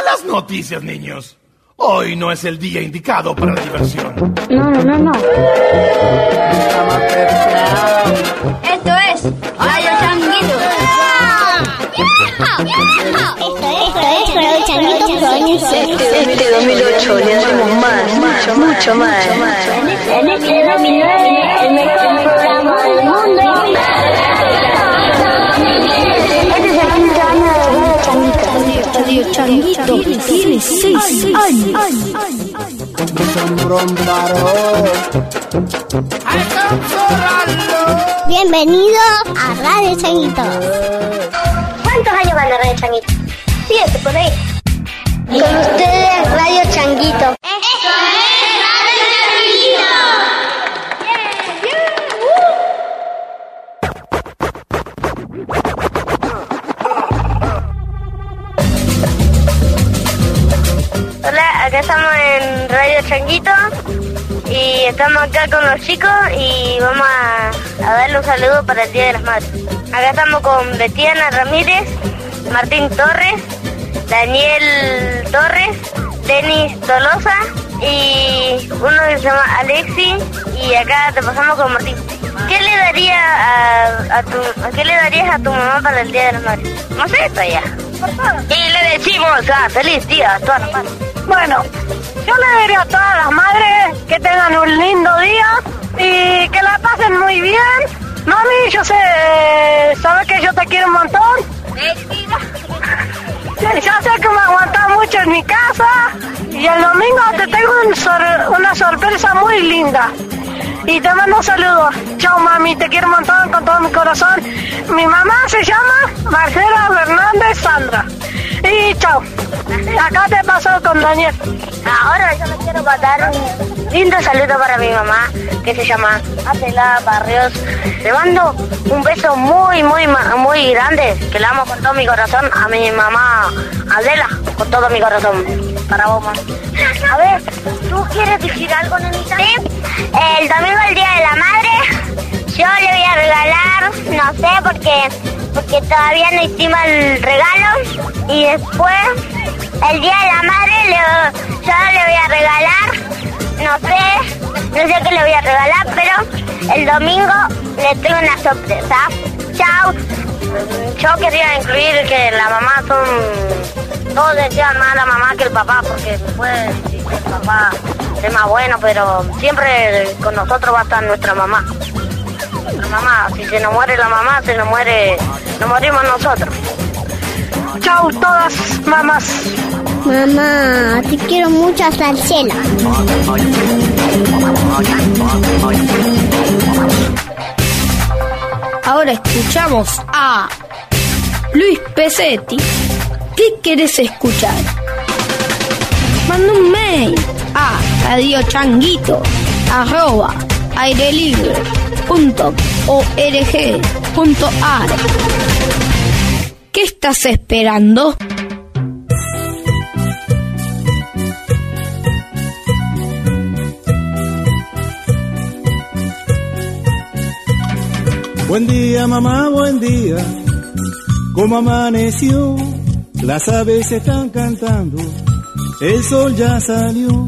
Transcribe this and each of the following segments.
Malas noticias, niños. Hoy no es el día indicado para la diversión. No. Esto es Radio Changuito. Esto es Radio Changuito. Este 2008 le daremos más, mucho más. En este 2009, el mejor programa del mundo. Este es el quinto año de Radio Changuito. Radio Changuito tiene 6 años. Bienvenido a Radio Changuito. ¿Cuántos años van a Radio Changuito? 7 por ahí. Con ustedes, Radio Changuito. Esto es Radio Changuito. Hola, acá estamos en Radio Changuito y estamos acá con los chicos y vamos a darle un saludo para el Día de las Madres. Acá estamos con Betiana Ramírez, Martín Torres, Daniel Torres, Denis Tolosa y uno que se llama Alexi, y acá te pasamos con Martín. ¿Qué le darías a tu mamá para el Día de las Madres? No sé, todavía. Y le decimos feliz día a todas las madres. Bueno, yo le diría a todas las madres que tengan un lindo día y que la pasen muy bien. Mami, yo sé, sabes que yo te quiero un montón. Ya sé que me aguantás mucho en mi casa y el domingo te tengo una sorpresa muy linda. Y te mando un saludo. Chao, mami, te quiero un montón con todo mi corazón. Mi mamá se llama Marcela Fernández Sandra. Y chao. Acá te paso con Daniel. Ahora yo le quiero mandar un lindo saludo para mi mamá, que se llama Adela Barrios. Le mando un beso muy grande, que le amo con todo mi corazón a mi mamá Adela, con todo mi corazón. Para vos, mamá. A ver, ¿tú quieres decir algo, nenita? Sí, el domingo, el Día de la Madre, yo le voy a regalar, no sé, porque todavía no hicimos el regalo, y después, el Día de la Madre, yo le voy a regalar, no sé qué le voy a regalar, pero el domingo le tengo una sorpresa. Chao. Yo quería incluir que la mamá todos decían más la mamá que el papá, porque después el papá es más bueno, pero siempre con nosotros va a estar nuestra mamá. Nuestra mamá, si se nos muere la mamá, nos morimos nosotros. Chao todas mamás. Mamá, te quiero mucho hasta el cielo. Ahora escuchamos a Luis Pesetti. ¿Qué querés escuchar? Manda un mail a radiochanguito@airelibre.org.ar. ¿Qué estás esperando? Buen día, mamá, buen día. ¿Cómo amaneció? Las aves están cantando, el sol ya salió.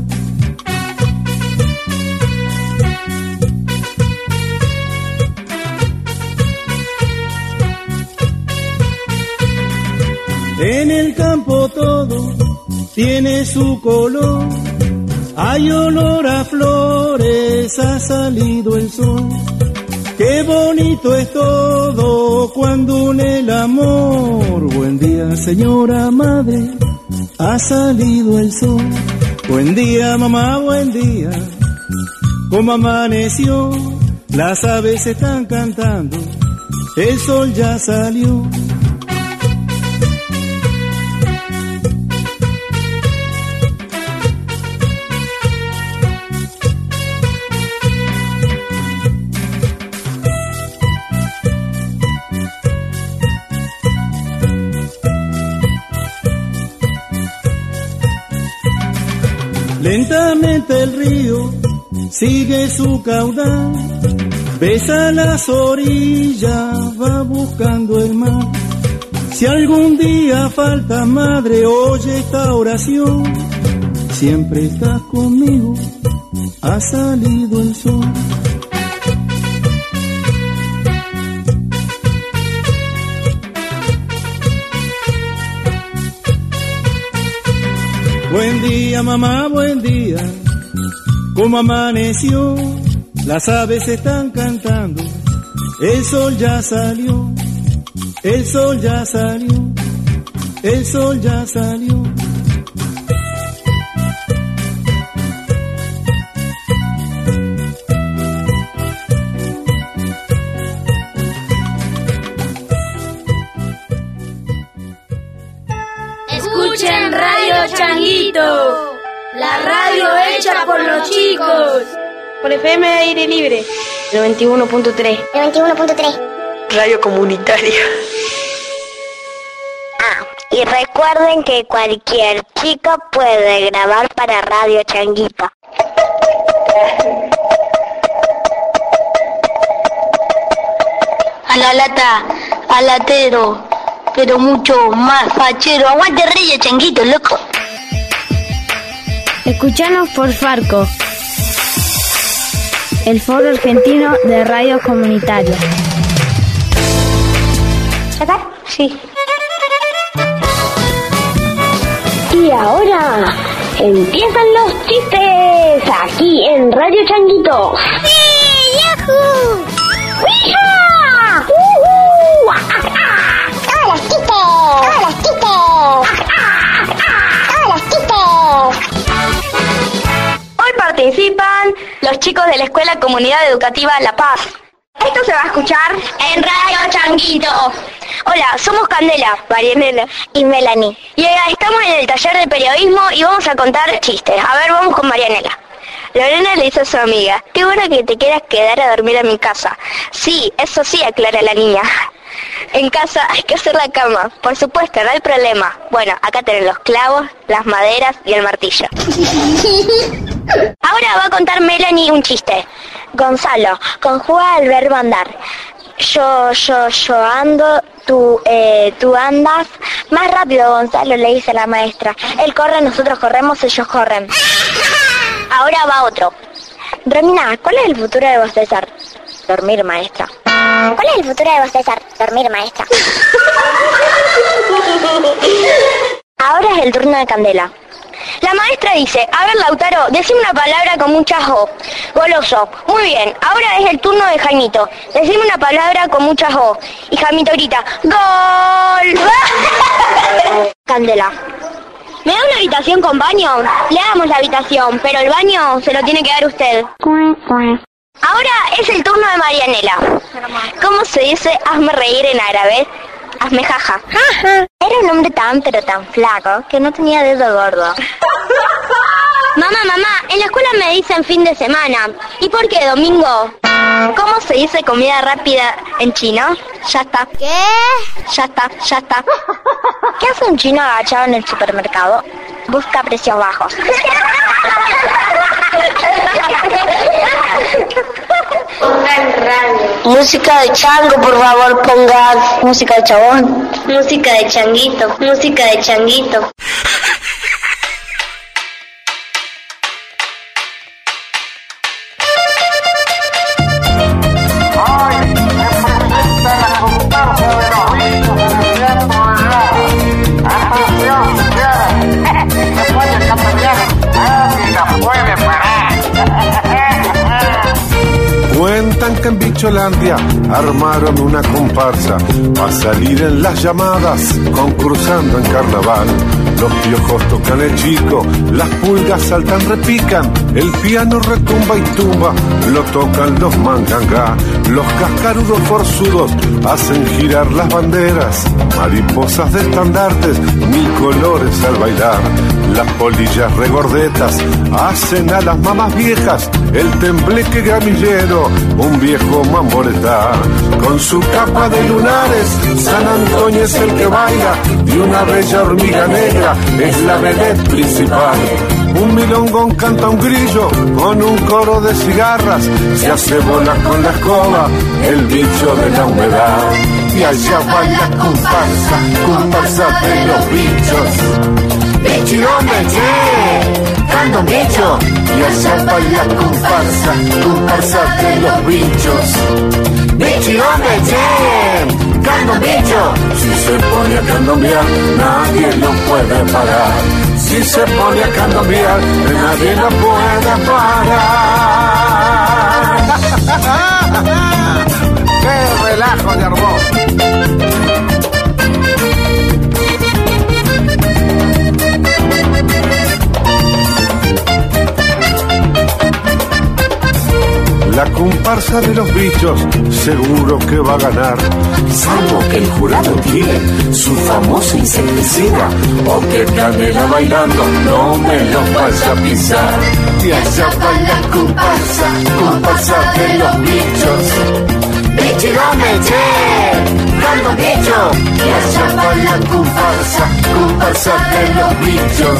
En el campo todo tiene su color, hay olor a flores, ha salido el sol. Qué bonito es todo cuando une el amor. Buen día, señora madre, ha salido el sol. Buen día, mamá, buen día. ¿Cómo amaneció? Las aves están cantando, el sol ya salió. Lentamente el río sigue su caudal, besa las orillas, va buscando el mar. Si algún día falta madre, oye esta oración. Siempre estás conmigo, ha salido el sol. Buen día, mamá, buen día. ¿Cómo amaneció? Las aves están cantando. El sol ya salió. El sol ya salió. El sol ya salió. Escuchen Radio Changuito, la radio hecha por los chicos. Por FM Aire Libre, 91.3. 91.3. Radio comunitaria. Y recuerden que cualquier chico puede grabar para Radio Changuito. A la lata, al latero, pero mucho más fachero. Aguante Radio Changuito, loco. Escuchanos por Farco, el Foro Argentino de Radio Comunitaria. Sí. Y ahora empiezan los chistes aquí en Radio Changuito. ¡Sí! ¡Yahoo! ¡Hija! ¡Hola, chistes! ¡Hola, chistes! ¡Hola, chistes! Hoy participan los chicos de la Escuela Comunidad Educativa La Paz. Esto se va a escuchar en Radio Changuito. Hola, somos Candela, Marianela Y Melanie. y estamos en el taller de periodismo y vamos a contar chistes. A ver, vamos con Marianela. Lorena le dice a su amiga: qué bueno que te quieras quedar a dormir a mi casa. Sí, eso sí, aclara la niña. En casa hay que hacer la cama. Por supuesto, no hay problema. Bueno, acá tienen los clavos, las maderas y el martillo. Ahora va a contar Melanie un chiste. Gonzalo, conjuga el verbo andar. Yo ando, tú andas. Más rápido, Gonzalo, le dice la maestra. Él corre, nosotros corremos, ellos corren. Ahora va otro. Romina, ¿cuál es el futuro de vos, César? Dormir, maestra. ¿Cuál es el futuro de vos, César? Dormir, maestra. Ahora es el turno de Candela. La maestra dice: a ver, Lautaro, decime una palabra con muchas O. Goloso. Muy bien, ahora es el turno de Jaimito. Decime una palabra con muchas O. Y Jaimito grita: ¡Gol! Candela. ¿Me da una habitación con baño? Le damos la habitación, pero el baño se lo tiene que dar usted. Ahora es el turno de Marianela. ¿Cómo se dice hazme reír en árabe? Hazme jaja. Era un hombre pero tan flaco que no tenía dedo gordo. Mamá, en la escuela me dicen fin de semana. ¿Y por qué domingo? ¿Cómo se dice comida rápida en chino? Ya está. ¿Qué? Ya está. ¿Qué hace un chino agachado en el supermercado? Busca precios bajos. Pongan radio. Música de chango, por favor, pongan música de chabón. Música de changuito. Música de changuito. Cuentan que en Bicholandia armaron una comparsa a salir en las llamadas, concursando en carnaval. Los piojos tocan el chico, las pulgas saltan, repican, el piano retumba y tumba, lo tocan los mangangá. Los cascarudos forzudos hacen girar las banderas, mariposas de estandartes, mil colores al bailar. Las polillas regordetas hacen a las mamás viejas el tembleque gramillero, un viejo mamboretar. Con su capa de lunares, San Antonio es el que baila, y una bella hormiga negra juega, es la vedette principal. Un milongón canta un grillo con un coro de cigarras, se hace bolas con la escoba, el bicho de la humedad. Y allá va la comparsa, comparsa de los bichos. Canta un bicho. Y allá va la comparsa, comparsa de los bichos. Canta un bicho. Si se pone a candombear, nadie lo puede parar. Si se pone a candombear, nadie lo puede parar. ¡Qué relajo de armó! La comparsa de los bichos seguro que va a ganar, salvo que el jurado tire su famoso insecticida o que Canela bailando no me lo vaya a pisar. Y allá va la comparsa, comparsa de los bichos. Canta un bicho. Y allá va la comparsa, comparsa de los bichos.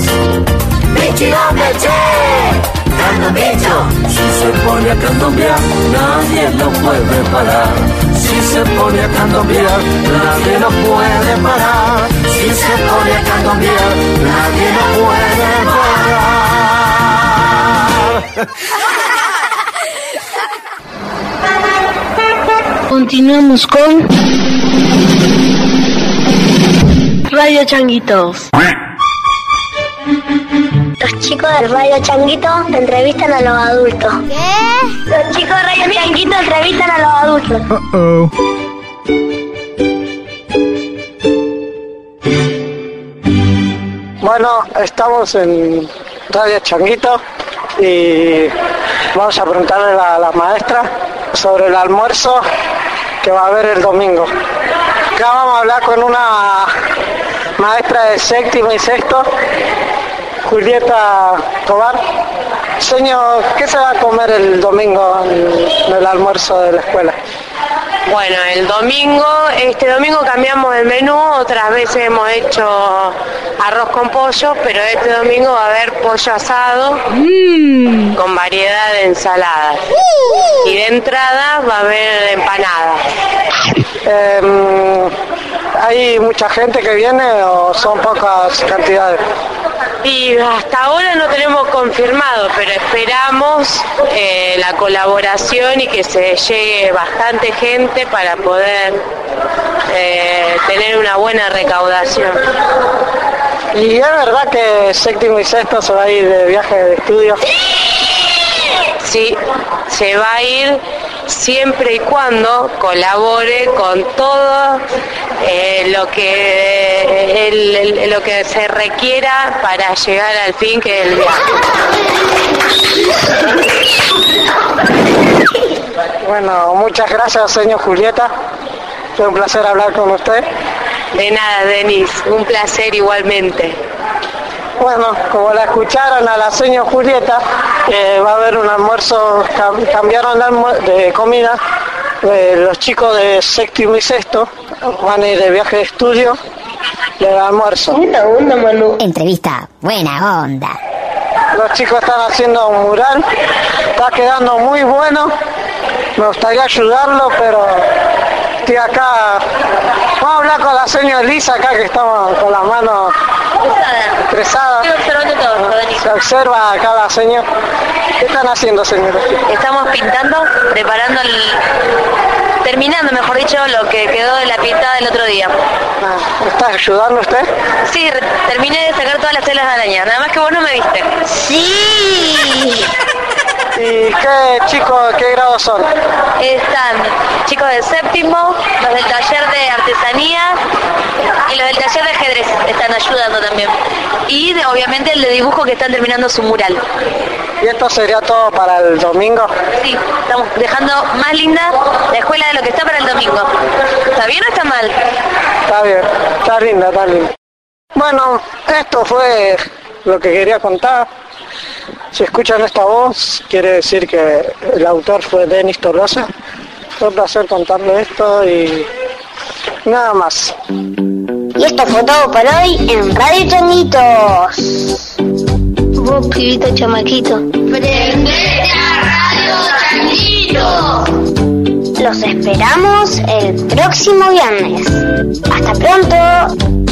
Canta un bicho. Si se pone a candombear, nadie lo puede parar. Si se pone a candombear, nadie lo puede parar. Si se pone a candombear, nadie lo puede parar. Continuamos con Radio Changuitos. Los chicos del Radio Changuito entrevistan a los adultos. ¿Qué? Los chicos de Radio Changuito entrevistan a los adultos. Bueno, estamos en Radio Changuito y vamos a preguntarle a la maestra sobre el almuerzo que va a haber el domingo. Acá vamos a hablar con una maestra de séptimo y sexto, Julieta Tobar. Señor, ¿qué se va a comer el domingo en el almuerzo de la escuela? Bueno, este domingo cambiamos el menú, otras veces hemos hecho arroz con pollo, pero este domingo va a haber pollo asado con variedad de ensaladas. Y de entrada va a haber empanadas. ¿Hay mucha gente que viene o son pocas cantidades? Y hasta ahora no tenemos confirmado, pero esperamos la colaboración y que se llegue bastante gente para poder tener una buena recaudación. ¿Y es verdad que séptimo y sexto se va a ir de viaje de estudio? Sí, se va a ir siempre y cuando colabore con todo lo que se requiera para llegar al fin, que es el viaje. Bueno, muchas gracias, señor Julieta. Fue un placer hablar con usted. De nada, Denis, un placer igualmente. Bueno, como la escucharon a la señora Julieta, va a haber un almuerzo, cambiaron de comida. Los chicos de séptimo y sexto van a ir de viaje de estudio del almuerzo. Buena onda, Manu. Entrevista, buena onda. Los chicos están haciendo un mural, está quedando muy bueno. Me gustaría ayudarlo, pero estoy acá. Vamos a hablar con la señora Elisa acá, que estamos con las manos estresadas. Se observa acá la señora. ¿Qué están haciendo, señora? Estamos pintando, terminando, mejor dicho, lo que quedó de la pintada del otro día. ¿Está ayudando usted? Sí, terminé de sacar todas las telas de araña, nada más que vos no me viste. Sí. ¿Y qué chicos, qué grados son? Están chicos del séptimo, los del taller de artesanía y los del taller de ajedrez están ayudando también. Y obviamente el de dibujo, que están terminando su mural. ¿Y esto sería todo para el domingo? Sí, estamos dejando más linda la escuela de lo que está para el domingo. ¿Está bien o está mal? Está bien, está linda, está linda. Bueno, esto fue lo que quería contar. Si escuchan esta voz, quiere decir que el autor fue Denis Tolosa. Fue un placer contarle esto y nada más. Y esto fue todo por hoy en Radio Changuitos. Vos, pibito chamaquito, ¡Prendete a Radio Changuito! los esperamos el próximo viernes. ¡Hasta pronto!